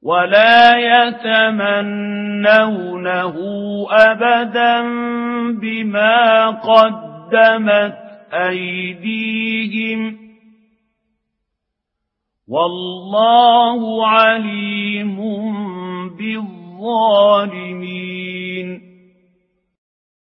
ولا يتمنونه أبدا بما قدمت أيديهم والله عليم